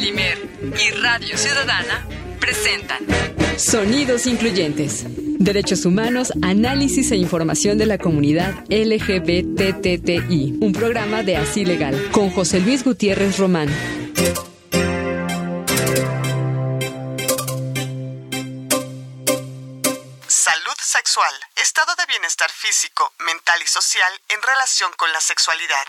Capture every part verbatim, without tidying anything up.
Imer y Radio Ciudadana presentan Sonidos Incluyentes. Derechos humanos, análisis e información de la comunidad L G B T T T I. Un programa de Así Legal, con José Luis Gutiérrez Román. Salud sexual, estado de bienestar físico, mental y social en relación con la sexualidad.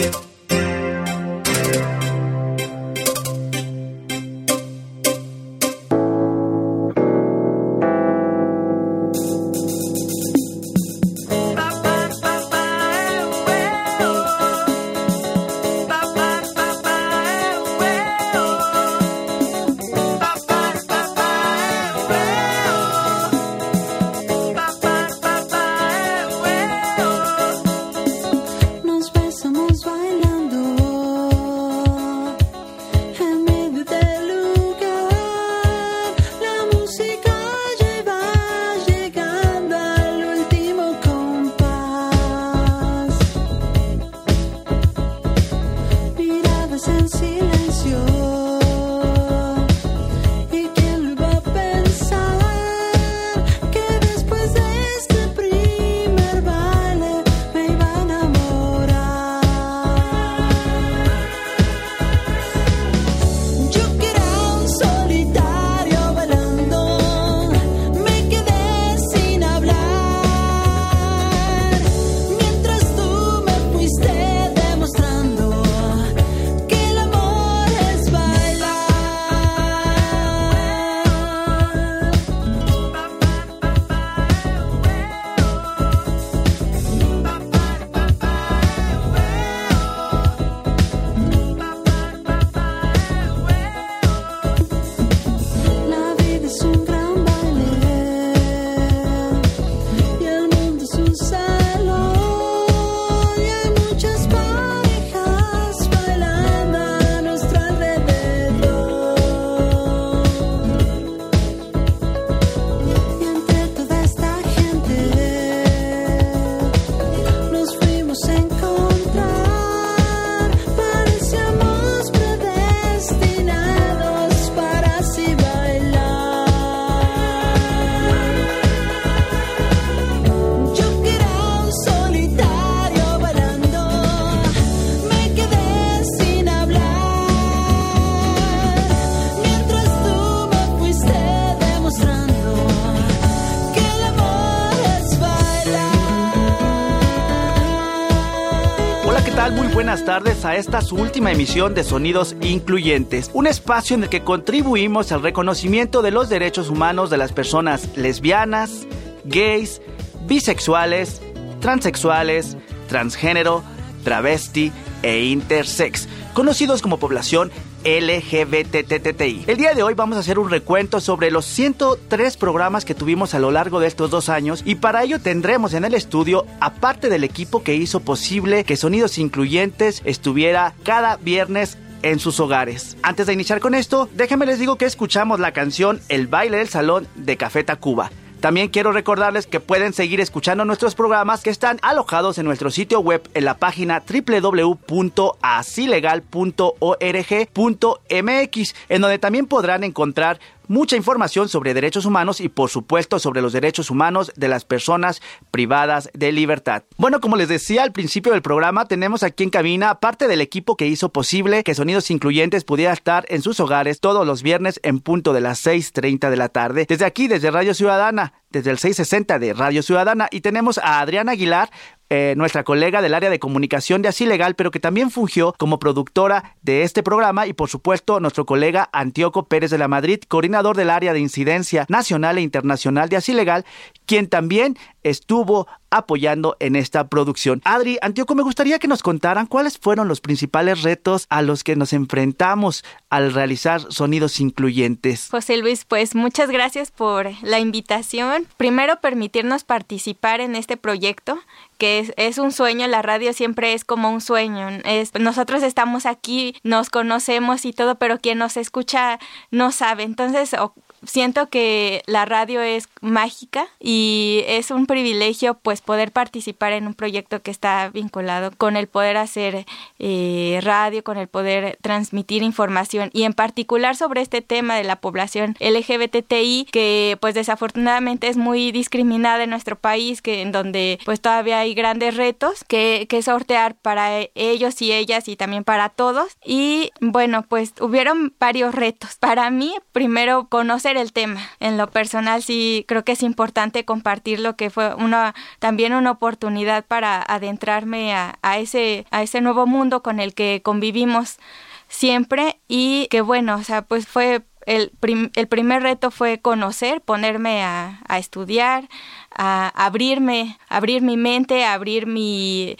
Buenas tardes a esta su última emisión de Sonidos Incluyentes, un espacio en el que contribuimos al reconocimiento de los derechos humanos de las personas lesbianas, gays, bisexuales, transexuales, transgénero, travesti e intersex, conocidos como población L G B T T T I. El día de hoy vamos a hacer un recuento sobre los ciento tres programas que tuvimos a lo largo de estos dos años y para ello tendremos en el estudio, aparte del equipo que hizo posible que Sonidos Incluyentes estuviera cada viernes en sus hogares. Antes de iniciar con esto, déjenme les digo que escuchamos la canción El Baile del Salón de Café Tacuba. También quiero recordarles que pueden seguir escuchando nuestros programas que están alojados en nuestro sitio web en la página doble u doble u doble u punto asilegal punto org punto m x, en donde también podrán encontrar mucha información sobre derechos humanos y por supuesto sobre los derechos humanos de las personas privadas de libertad. Bueno, como les decía al principio del programa, tenemos aquí en cabina parte del equipo que hizo posible que Sonidos Incluyentes pudiera estar en sus hogares todos los viernes en punto de las seis treinta de la tarde. Desde aquí, desde Radio Ciudadana, desde el seiscientos sesenta de Radio Ciudadana, y tenemos a Adriana Aguilar, Eh, nuestra colega del área de comunicación de Así Legal, pero que también fungió como productora de este programa, y por supuesto nuestro colega Antíoco Pérez de la Madrid, coordinador del área de incidencia nacional e internacional de Así Legal, quien también estuvo apoyando en esta producción. Adri, Antíoco, me gustaría que nos contaran cuáles fueron los principales retos a los que nos enfrentamos al realizar Sonidos Incluyentes. José Luis, pues muchas gracias por la invitación. Primero, permitirnos participar en este proyecto, que es, es un sueño. La radio siempre es como un sueño. Es, nosotros estamos aquí, nos conocemos y todo, pero quien nos escucha no sabe. Entonces, o, siento que la radio es mágica y es un privilegio pues poder participar en un proyecto que está vinculado con el poder hacer eh, radio, con el poder transmitir información y en particular sobre este tema de la población L G B T T I que pues desafortunadamente es muy discriminada en nuestro país, que en donde pues todavía hay grandes retos que, que sortear para ellos y ellas y también para todos. Y bueno, pues hubieron varios retos. Para mí, primero, conocer el tema. En lo personal sí creo que es importante compartir lo que fue una también una oportunidad para adentrarme a, a ese a ese nuevo mundo con el que convivimos siempre y que bueno, o sea, pues fue el, prim, el primer reto fue conocer, ponerme a, a estudiar, a abrirme, abrir mi mente, abrir mi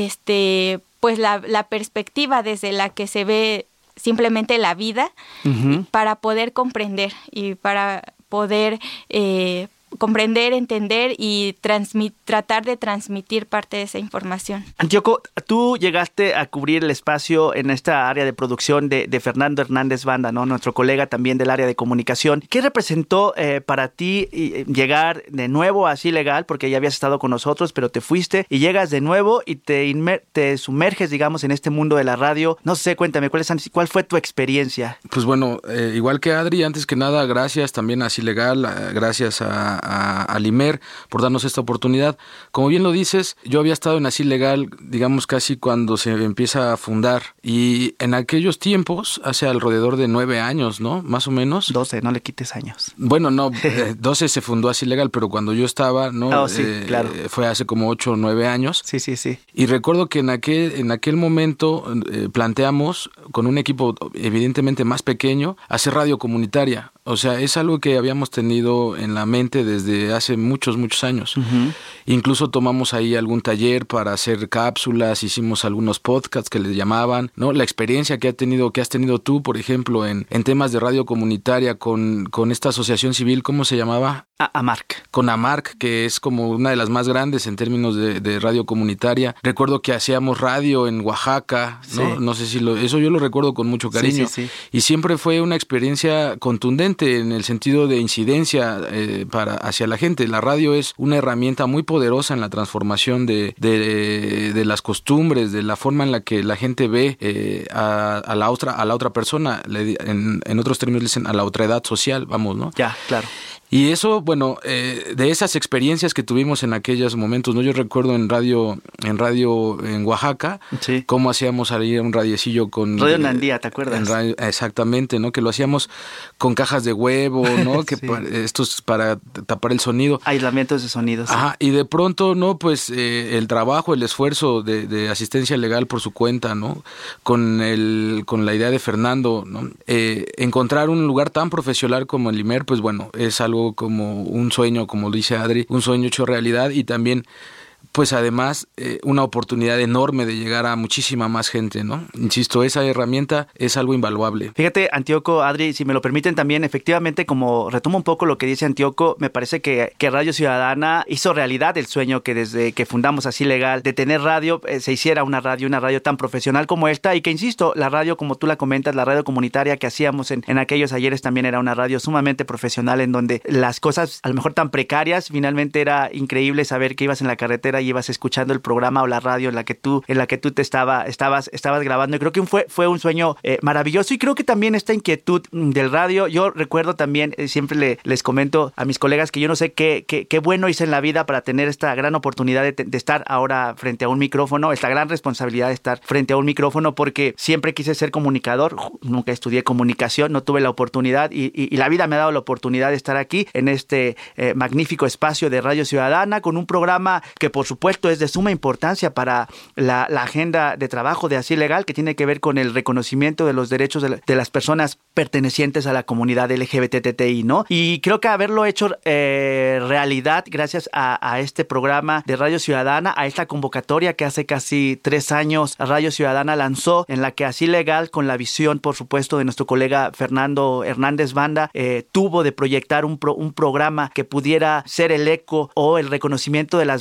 este pues la, la perspectiva desde la que se ve simplemente la vida, uh-huh. para poder comprender y para poder eh, comprender, entender y transmit, tratar de transmitir parte de esa información. Antioco, tú llegaste a cubrir el espacio en esta área de producción de, de Fernando Hernández Banda, ¿no? Nuestro colega también del área de comunicación. ¿Qué representó eh, para ti eh, llegar de nuevo a Así Legal? Porque ya habías estado con nosotros, pero te fuiste y llegas de nuevo y te, inmer- te sumerges, digamos, en este mundo de la radio. No sé, cuéntame, ¿cuál, es, cuál fue tu experiencia? Pues bueno, eh, igual que Adri, antes que nada, gracias también a Así Legal, eh, gracias a A, a Limer por darnos esta oportunidad. Como bien lo dices, yo había estado en Así Legal, digamos casi cuando se empieza a fundar y en aquellos tiempos, hace alrededor de nueve años, ¿no? Más o menos. doce, no le quites años. Bueno, no, eh, doce se fundó Así Legal, pero cuando yo estaba, ¿no? Oh, sí, eh, claro. Fue hace como ocho o nueve años. Sí, sí, sí. Y recuerdo que en aquel, en aquel momento eh, planteamos con un equipo evidentemente más pequeño hacer radio comunitaria. O sea, es algo que habíamos tenido en la mente desde hace muchos, muchos años. Uh-huh. Incluso tomamos ahí algún taller para hacer cápsulas, hicimos algunos podcasts que les llamaban, ¿no? La experiencia que ha tenido, que has tenido tú, por ejemplo, en, en temas de radio comunitaria con, con esta asociación civil, ¿cómo se llamaba? A- AMARC. Con AMARC, que es como una de las más grandes en términos de, de radio comunitaria. Recuerdo que hacíamos radio en Oaxaca, ¿no? Sí. No sé si lo, eso yo lo recuerdo con mucho cariño. Sí, sí, sí. Y siempre fue una experiencia contundente en el sentido de incidencia eh, para hacia la gente. La radio es una herramienta muy poderosa en la transformación de, de, de las costumbres, de la forma en la que la gente ve eh, a, a la otra a la otra persona. Le, en, en otros términos dicen a la otra edad social, vamos, ¿no? Ya, claro. Y eso, bueno, eh, de esas experiencias que tuvimos en aquellos momentos, ¿no? Yo recuerdo en radio, en radio en Oaxaca, sí. Cómo hacíamos ahí un radiecillo con... Radio Nandía, ¿te acuerdas? En radio, exactamente, ¿no? Que lo hacíamos con cajas de huevo, ¿no? Que sí. para, estos para tapar el sonido. Aislamientos de sonidos. Ajá, sí. Y de pronto, ¿no? Pues eh, el trabajo, el esfuerzo de, de asistencia legal por su cuenta, ¿no? Con el, con la idea de Fernando, ¿no? Eh, encontrar un lugar tan profesional como el Limer, pues bueno, es algo como un sueño, como dice Adri, un sueño hecho realidad y también pues además eh, una oportunidad enorme de llegar a muchísima más gente, ¿no? Insisto, esa herramienta es algo invaluable. Fíjate, Antioco, Adri, si me lo permiten también, efectivamente, como retomo un poco lo que dice Antioco, me parece que, que Radio Ciudadana hizo realidad el sueño que desde que fundamos Así Legal, de tener radio, eh, se hiciera una radio, una radio tan profesional como esta y que, insisto, la radio, como tú la comentas, la radio comunitaria que hacíamos en, en aquellos ayeres también era una radio sumamente profesional en donde las cosas, a lo mejor tan precarias, finalmente era increíble saber que ibas en la carretera y ibas escuchando el programa o la radio en la que tú en la que tú te estaba estabas estabas grabando y creo que fue fue un sueño eh, maravilloso y creo que también esta inquietud del radio, yo recuerdo también eh, siempre le, les comento a mis colegas que yo no sé qué, qué, qué bueno hice en la vida para tener esta gran oportunidad de, de estar ahora frente a un micrófono, esta gran responsabilidad de estar frente a un micrófono porque siempre quise ser comunicador, nunca estudié comunicación, no tuve la oportunidad y, y, y la vida me ha dado la oportunidad de estar aquí en este eh, magnífico espacio de Radio Ciudadana con un programa que por supuesto es de suma importancia para la, la agenda de trabajo de Así Legal, que tiene que ver con el reconocimiento de los derechos de, la, de las personas pertenecientes a la comunidad L G B T T I, ¿no? Y creo que haberlo hecho eh, realidad gracias a, a este programa de Radio Ciudadana, a esta convocatoria que hace casi tres años Radio Ciudadana lanzó, en la que Así Legal, con la visión, por supuesto, de nuestro colega Fernando Hernández Banda, eh, tuvo de proyectar un, pro, un programa que pudiera ser el eco o el reconocimiento de las voces de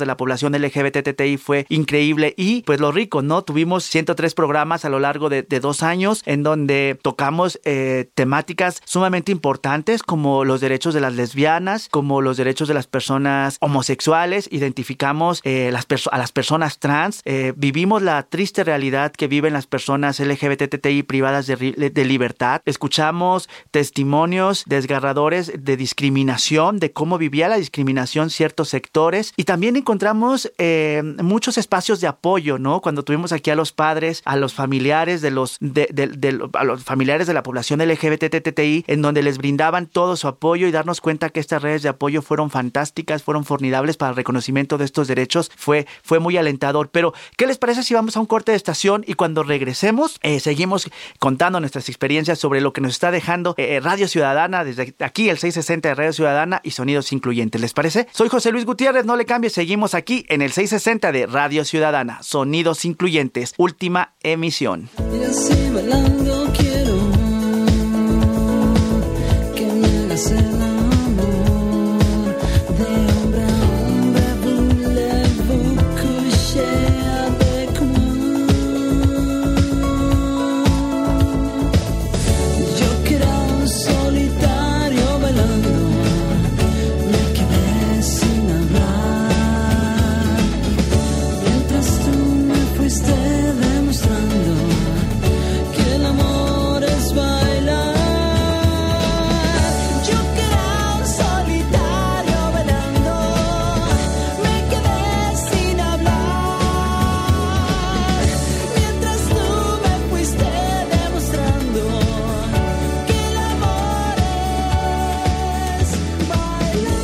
la población L G B T T I fue increíble. Y pues lo rico, ¿no? Tuvimos ciento tres programas a lo largo de, de dos años en donde tocamos eh, temáticas sumamente importantes como los derechos de las lesbianas, como los derechos de las personas homosexuales, identificamos eh, las perso- a las personas trans, eh, vivimos la triste realidad que viven las personas L G B T T I privadas de, ri- de libertad, escuchamos testimonios desgarradores de discriminación, de cómo vivía la discriminación ciertos sectores, y también encontramos eh, muchos espacios de apoyo, ¿no? Cuando tuvimos aquí a los padres, a los familiares de los de, de, de, a los familiares de la población L G B T T I, en donde les brindaban todo su apoyo, y darnos cuenta que estas redes de apoyo fueron fantásticas, fueron formidables para el reconocimiento de estos derechos, fue, fue muy alentador. Pero, ¿qué les parece si vamos a un corte de estación y cuando regresemos eh, seguimos contando nuestras experiencias sobre lo que nos está dejando eh, Radio Ciudadana, desde aquí el seiscientos sesenta de Radio Ciudadana y Sonidos Incluyentes? ¿Les parece? Soy José Luis Gutiérrez, no le cambies, seguimos aquí en el seiscientos sesenta de Radio Ciudadana, Sonidos Incluyentes, última emisión. Y así bailando quiero que me hagas el amor de hombre a hombre, voulez-vous coucher avec moi? Yo que era un solitario bailando, me quedé sin hablar, mientras tú me fuiste demostrando que el amor es bailar. Yo que era un solitario bailando, me quedé sin hablar, mientras tú me fuiste demostrando que el amor es bailar.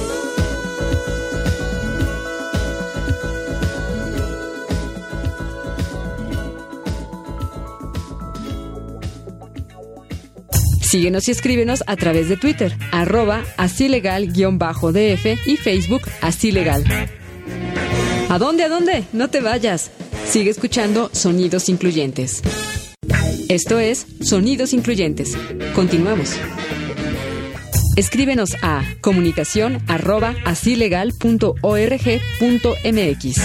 Síguenos y escríbenos a través de Twitter, arroba asilegal-D F y Facebook Asilegal. ¿A dónde, a dónde? No te vayas. Sigue escuchando Sonidos Incluyentes. Esto es Sonidos Incluyentes. Continuamos. Escríbenos a comunicación arroba asilegal punto org punto mx.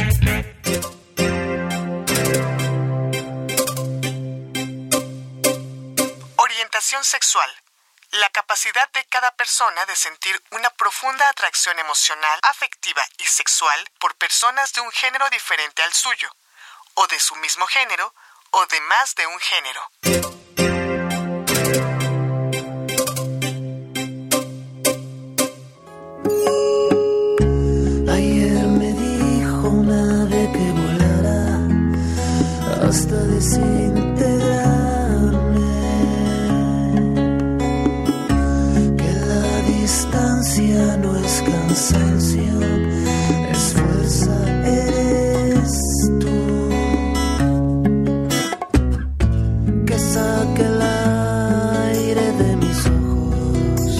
Orientación sexual. La capacidad de cada persona de sentir una profunda atracción emocional, afectiva y sexual por personas de un género diferente al suyo, o de su mismo género, o de más de un género. Ayer me dijo una ave que volará hasta desintegrarme, que la distancia no es cansancio, es fuerza, eres tú, que saque el aire de mis ojos,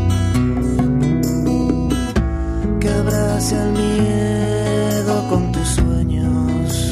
que abrace al miedo con tus sueños,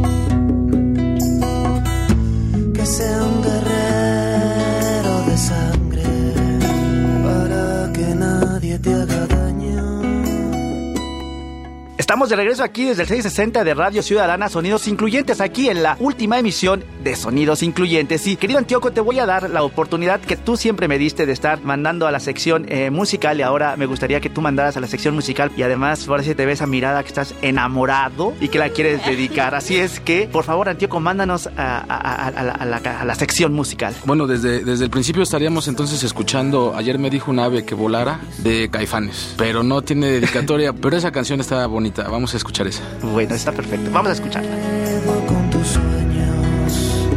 que sea un guerrero de sangre para que nadie te haga daño. Estamos de regreso aquí desde el seiscientos sesenta de Radio Ciudadana, Sonidos Incluyentes, aquí en la última emisión de Sonidos Incluyentes. Y querido Antíoco, te voy a dar la oportunidad que tú siempre me diste de estar mandando a la sección eh, musical, y ahora me gustaría que tú mandaras a la sección musical, y además ahora sí te ves esa mirada que estás enamorado y que la quieres dedicar. Así es que, por favor, Antíoco, mándanos a, a, a, a, la, a, la, a la sección musical. Bueno, desde, desde el principio estaríamos entonces escuchando Ayer me dijo un ave que volara, de Caifanes, pero no tiene dedicatoria, pero esa canción está bonita, vamos a escuchar esa. Bueno, está perfecto, vamos a escucharla. Con tus sueños,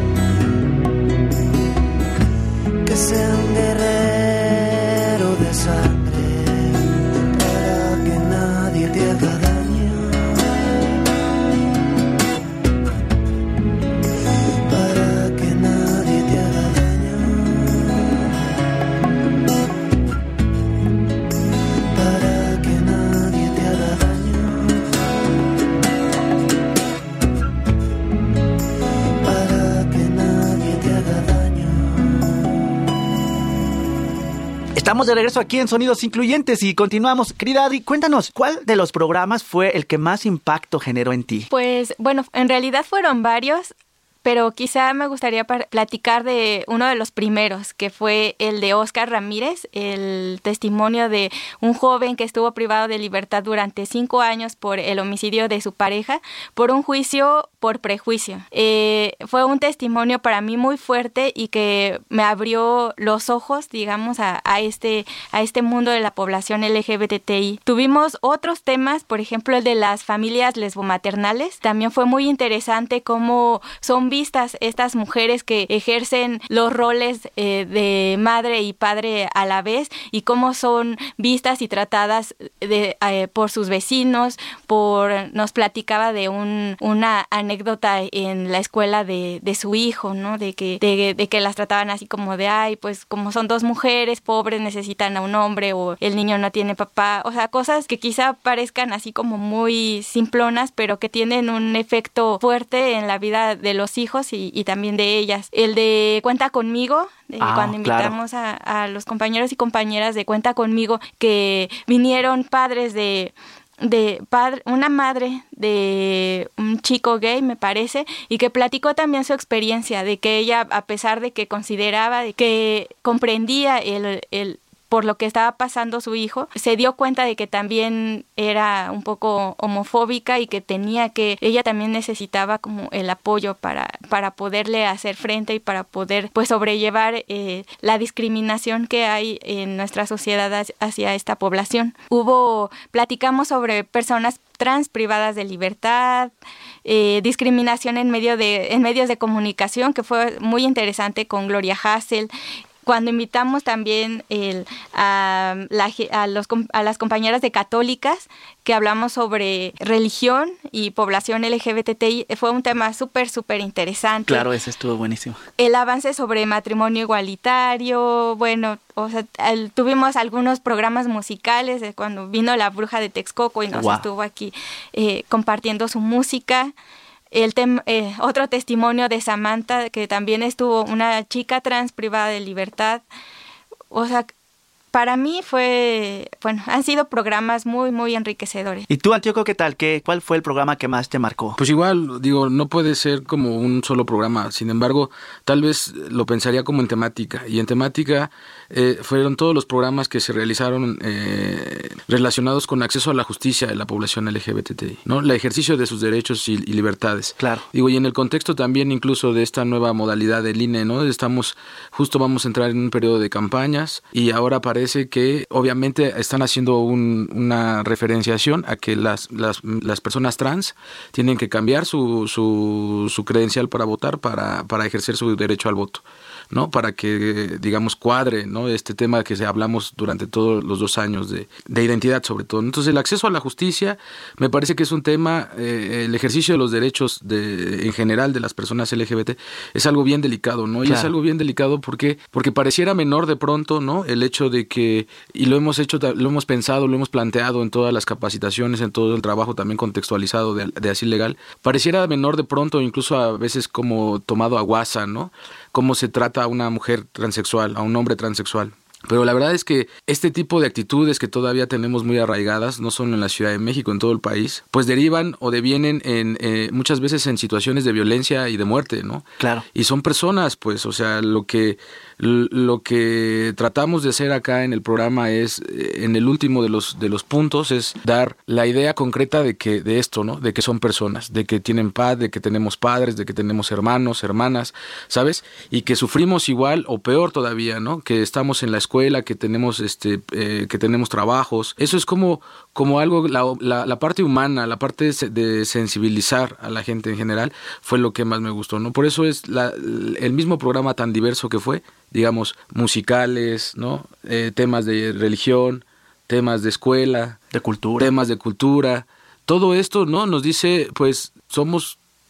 que sea un guerrero de sangre para que nadie te haga daño, para que nadie te haga daño, para que nadie te haga daño. Estamos de regreso aquí en Sonidos Incluyentes y continuamos. Querida Adri, cuéntanos, ¿cuál de los programas fue el que más impacto generó en ti? Pues, bueno, en realidad fueron varios, pero quizá me gustaría platicar de uno de los primeros, que fue el de Óscar Ramírez, el testimonio de un joven que estuvo privado de libertad durante cinco años por el homicidio de su pareja, por un juicio por prejuicio. Eh, fue un testimonio para mí muy fuerte y que me abrió los ojos, digamos, a, a, este, a este mundo de la población L G B T I. Tuvimos otros temas, por ejemplo, el de las familias lesbomaternales. También fue muy interesante cómo son vistas estas mujeres que ejercen los roles eh, de madre y padre a la vez y cómo son vistas y tratadas de, eh, por sus vecinos. Por nos platicaba de un, una anécdota en la escuela de, de su hijo, ¿no? De que, de, de que las trataban así como de, ay, pues como son dos mujeres pobres necesitan a un hombre o el niño no tiene papá. O sea, cosas que quizá parezcan así como muy simplonas, pero que tienen un efecto fuerte en la vida de los hijos y, y también de ellas. El de Cuenta Conmigo, de ah, cuando invitamos claro. a, a los compañeros y compañeras de Cuenta Conmigo, que vinieron padres de de padre, una madre de un chico gay, me parece, y que platicó también su experiencia de que ella, a pesar de que consideraba, de que comprendía el, el por lo que estaba pasando su hijo, se dio cuenta de que también era un poco homofóbica y que tenía que, ella también necesitaba como el apoyo para, para poderle hacer frente y para poder pues sobrellevar eh, la discriminación que hay en nuestra sociedad hacia esta población. Hubo, platicamos sobre personas trans privadas de libertad, eh, discriminación en medio de, en medios de comunicación, que fue muy interesante con Gloria Hassel. Cuando invitamos también el, a, la, a, los, a las compañeras de Católicas, que hablamos sobre religión y población L G B T I, fue un tema súper, súper interesante. Claro, ese estuvo buenísimo. El avance sobre matrimonio igualitario, bueno, o sea, el, tuvimos algunos programas musicales de cuando vino la Bruja de Texcoco y nos wow. estuvo aquí eh, compartiendo su música. El tem- eh, otro testimonio de Samantha, que también estuvo una chica trans privada de libertad. O sea, para mí fue, bueno, han sido programas muy, muy enriquecedores. ¿Y tú, Antíoco, qué tal? ¿Qué, ¿Cuál fue el programa que más te marcó? Pues igual, digo, no puede ser como un solo programa. Sin embargo, tal vez lo pensaría como en temática. Y en temática eh, fueron todos los programas que se realizaron eh, relacionados con acceso a la justicia de la población L G B T I, ¿no? El ejercicio de sus derechos y, y libertades. Claro. Digo, y en el contexto también incluso de esta nueva modalidad del I N E, ¿no? Estamos, justo vamos a entrar en un periodo de campañas y ahora parece que obviamente están haciendo un, una referenciación a que las, las, las personas trans tienen que cambiar su, su, su credencial para votar, para, para ejercer su derecho al voto, ¿no? Para que, digamos, cuadre, ¿no? Este tema que hablamos durante todos los dos años de, de identidad, sobre todo. Entonces, el acceso a la justicia me parece que es un tema, eh, el ejercicio de los derechos de, en general de las personas L G B T es algo bien delicado, ¿no? Y claro. es algo bien delicado porque, porque pareciera menor de pronto, ¿no? El hecho de que, y lo hemos hecho, lo hemos pensado, lo hemos planteado en todas las capacitaciones, en todo el trabajo también contextualizado de, de Así Legal, pareciera menor de pronto, incluso a veces como tomado a guasa, ¿no? Cómo se trata a una mujer transexual, a un hombre transexual. Pero la verdad es que este tipo de actitudes que todavía tenemos muy arraigadas, no solo en la Ciudad de México, en todo el país, pues derivan o devienen en eh, muchas veces en situaciones de violencia y de muerte, ¿no? Claro. Y son personas, pues, o sea, lo que lo que tratamos de hacer acá en el programa es, en el último de los de los puntos, es dar la idea concreta de que de esto, ¿no? De que son personas, de que tienen paz, de que tenemos padres, de que tenemos hermanos, hermanas, ¿sabes? Y que sufrimos igual o peor todavía, ¿no? Que estamos en la escuela, que tenemos este eh, que tenemos trabajos. Eso es como como algo, la, la, la parte humana, la parte de sensibilizar a la gente en general fue lo que más me gustó, ¿no? Por eso es la, el mismo programa tan diverso que fue, digamos, musicales, ¿no? Eh, temas de religión, temas de escuela, de cultura, temas de cultura. Todo esto, ¿no? Nos dice, pues, somos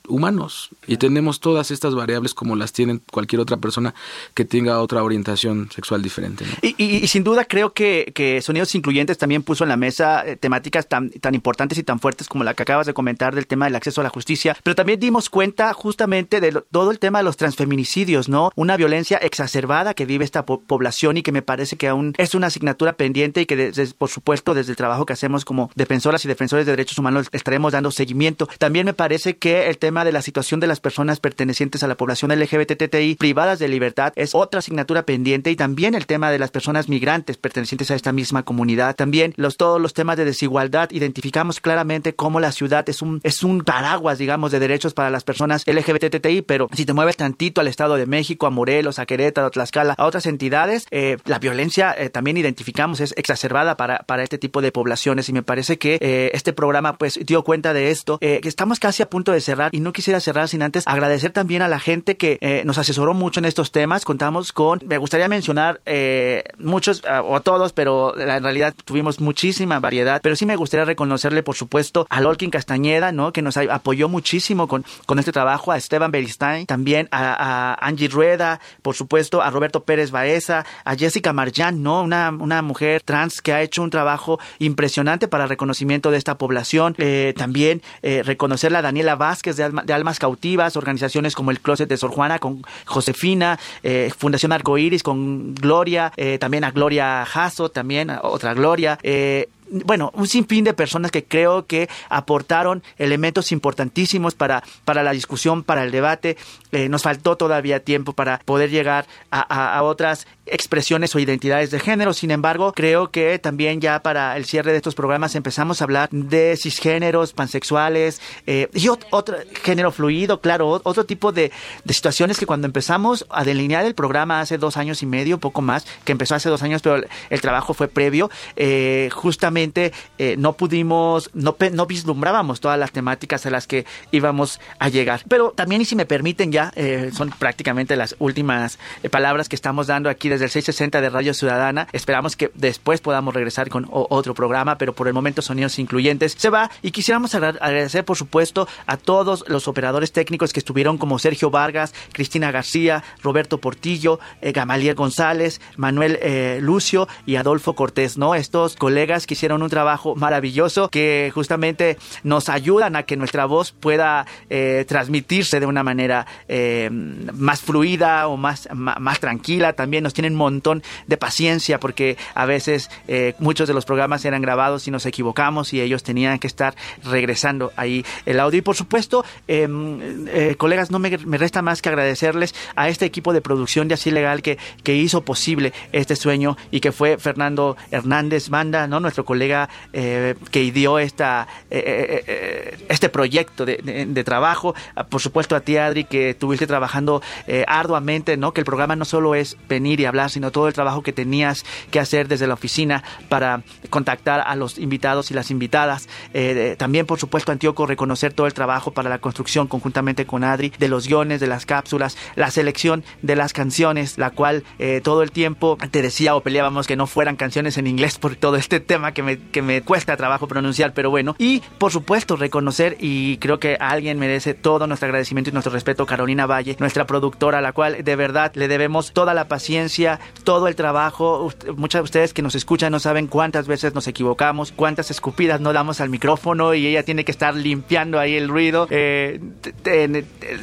humanos y tenemos todas estas variables como las tienen cualquier otra persona que tenga otra orientación sexual diferente, ¿no? Y, y, y sin duda creo que, que Sonidos Incluyentes también puso en la mesa eh, temáticas tan, tan importantes y tan fuertes como la que acabas de comentar del tema del acceso a la justicia, pero también dimos cuenta justamente de lo, todo el tema de los transfeminicidios, ¿no? Una violencia exacerbada que vive esta po- población y que me parece que aún es una asignatura pendiente y que desde, por supuesto desde el trabajo que hacemos como defensoras y defensores de derechos humanos estaremos dando seguimiento. También me parece que el tema de la situación de las personas pertenecientes a la población L G B T T I privadas de libertad es otra asignatura pendiente, y también el tema de las personas migrantes pertenecientes a esta misma comunidad. También los, todos los temas de desigualdad, identificamos claramente cómo la ciudad es un, es un paraguas, digamos, de derechos para las personas L G B T T I, pero si te mueves tantito al Estado de México, a Morelos, a Querétaro, a Tlaxcala, a otras entidades, eh, la violencia eh, también identificamos es exacerbada para, para este tipo de poblaciones, y me parece que eh, este programa pues dio cuenta de esto, eh, que estamos casi a punto de cerrar, y no quisiera cerrar sin antes agradecer también a la gente que eh, nos asesoró mucho en estos temas. Contamos con, me gustaría mencionar eh, muchos uh, o todos, pero en realidad tuvimos muchísima variedad, pero sí me gustaría reconocerle por supuesto a Lolkin Castañeda, ¿no? Que nos apoyó muchísimo con, con este trabajo, a Esteban Beristain, también a, a Angie Rueda, por supuesto a Roberto Pérez Baeza, a Jessica Marjan, ¿no? Una, una mujer trans que ha hecho un trabajo impresionante para el reconocimiento de esta población. Eh, también eh, reconocerla a Daniela Vázquez de, Alma, de Almas Cautivas, organizaciones como el Closet de Sor Juana con Josefina, eh, Fundación Arcoíris con Gloria, eh, también a Gloria Jasso, también a otra Gloria, eh, bueno, un sinfín de personas que creo que aportaron elementos importantísimos para, para la discusión, para el debate. Eh, nos faltó todavía tiempo para poder llegar a, a, a otras expresiones o identidades de género. Sin embargo, creo que también ya para el cierre de estos programas empezamos a hablar de cisgéneros, pansexuales eh, y ot- otro género fluido, claro, otro tipo de, de situaciones que cuando empezamos a delinear el programa hace dos años y medio, poco más, que empezó hace dos años, pero el, el trabajo fue previo, eh, justamente Eh, no pudimos, no, no vislumbrábamos todas las temáticas a las que íbamos a llegar. Pero también, y si me permiten ya, eh, son prácticamente las últimas eh, palabras que estamos dando aquí desde el seiscientos sesenta de Radio Ciudadana. Esperamos que después podamos regresar con o, otro programa, pero por el momento Sonidos Incluyentes se va, y quisiéramos agradecer por supuesto a todos los operadores técnicos que estuvieron, como Sergio Vargas, Cristina García, Roberto Portillo, eh, Gamaliel González, Manuel eh, Lucio y Adolfo Cortés, ¿no? Estos colegas que hicieron un trabajo maravilloso, que justamente nos ayudan a que nuestra voz pueda eh, transmitirse de una manera eh, más fluida o más, más, más tranquila. También nos tienen un montón de paciencia, porque a veces eh, muchos de los programas eran grabados y nos equivocamos y ellos tenían que estar regresando ahí el audio. Y por supuesto, eh, eh, colegas, no me, me resta más que agradecerles a este equipo de producción de Así Legal que, que hizo posible este sueño, y que fue Fernando Hernández Banda, ¿no? Nuestro colega eh, que ideó esta, eh, eh, este proyecto de, de, de trabajo. Por supuesto a ti, Adri, que estuviste trabajando eh, arduamente, ¿no? Que el programa no solo es venir y hablar, sino todo el trabajo que tenías que hacer desde la oficina para contactar a los invitados y las invitadas. Eh, también, por supuesto, Antíoco, reconocer todo el trabajo para la construcción conjuntamente con Adri de los guiones, de las cápsulas, la selección de las canciones, la cual eh, todo el tiempo te decía o peleábamos que no fueran canciones en inglés por todo este tema que me, que me cuesta trabajo pronunciar, pero bueno. Y por supuesto reconocer, y creo que alguien merece todo nuestro agradecimiento y nuestro respeto, Carolina Valle, nuestra productora, a la cual de verdad le debemos toda la paciencia, todo el trabajo. Muchas de ustedes que nos escuchan no saben cuántas veces nos equivocamos, cuántas escupidas no damos al micrófono y ella tiene que estar limpiando ahí el ruido. Eh, te, te, te,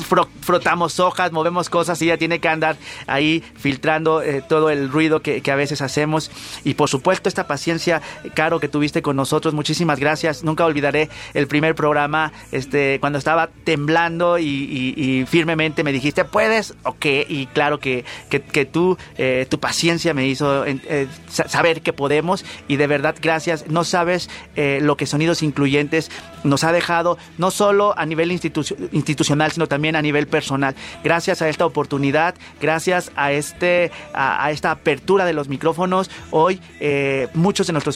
frotamos hojas, movemos cosas y ella tiene que andar ahí filtrando eh, todo el ruido que, que a veces hacemos. Y por supuesto esta paciencia, Caro, que tuviste con nosotros, muchísimas gracias. Nunca olvidaré el primer programa, este, cuando estaba temblando y, y, y firmemente me dijiste, ¿puedes? Ok, y claro que, que, que tú, eh, tu paciencia me hizo eh, saber que podemos, y de verdad gracias. No sabes eh, lo que Sonidos Incluyentes nos ha dejado, no solo a nivel institu- institucional, sino también a nivel personal. Gracias a esta oportunidad, gracias a, este, a, a esta apertura de los micrófonos, hoy eh, muchos de nuestros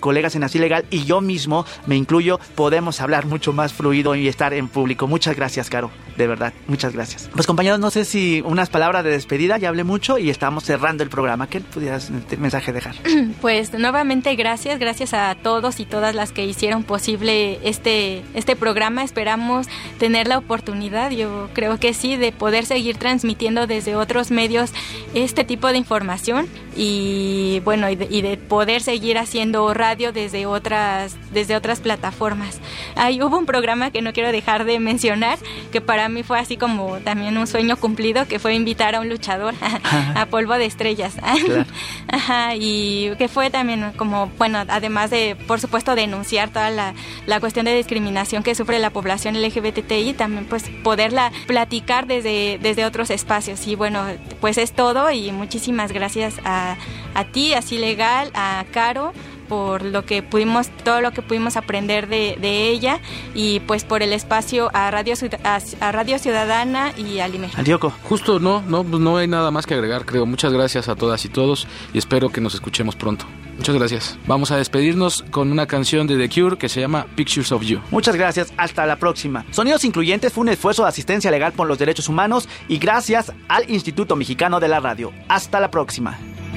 colegas en Así Legal y yo mismo, me incluyo, podemos hablar mucho más fluido y estar en público. Muchas gracias, Caro, de verdad, muchas gracias. Pues compañeros, no sé si unas palabras de despedida, ya hablé mucho y estamos cerrando el programa. ¿Qué pudieras este mensaje dejar? Pues nuevamente gracias, gracias a todos y todas las que hicieron posible este, este programa. Esperamos tener la oportunidad, yo creo que sí, de poder seguir transmitiendo desde otros medios este tipo de información y bueno, y de, y de poder seguir haciendo radio desde otras, desde otras plataformas. Ahí hubo un programa que no quiero dejar de mencionar, que para mí fue así como también un sueño cumplido, que fue invitar a un luchador a, a Polvo de Estrellas. Claro. Ajá, y que fue también como, bueno, además de, por supuesto, denunciar toda la, la cuestión de discriminación que sufre la población L G B T I, también pues poderla platicar desde, desde otros espacios. Y bueno, pues es todo y muchísimas gracias a, a ti, Así Legal, a Caro, por lo que pudimos, todo lo que pudimos aprender de, de ella y pues por el espacio a Radio, a, a Radio Ciudadana y al I M E. Antioco. Justo, no, no, pues no hay nada más que agregar, creo. Muchas gracias a todas y todos y espero que nos escuchemos pronto. Muchas gracias. Vamos a despedirnos con una canción de The Cure que se llama Pictures of You. Muchas gracias, hasta la próxima. Sonidos Incluyentes fue un esfuerzo de asistencia legal por los derechos humanos y gracias al Instituto Mexicano de la Radio. Hasta la próxima.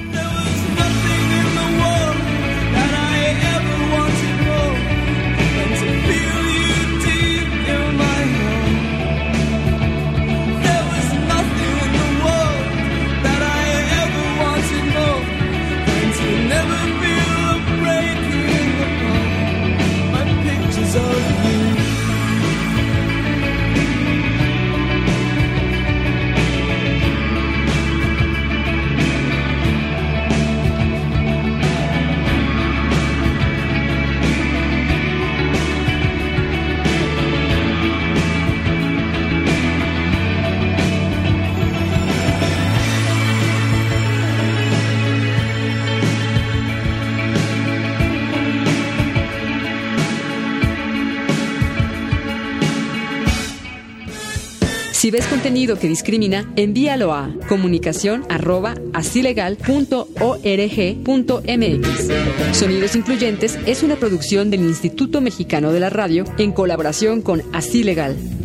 Si ves contenido que discrimina, envíalo a comunicación arroba asilegal punto org punto mx. Sonidos Incluyentes es una producción del Instituto Mexicano de la Radio en colaboración con Así Legal.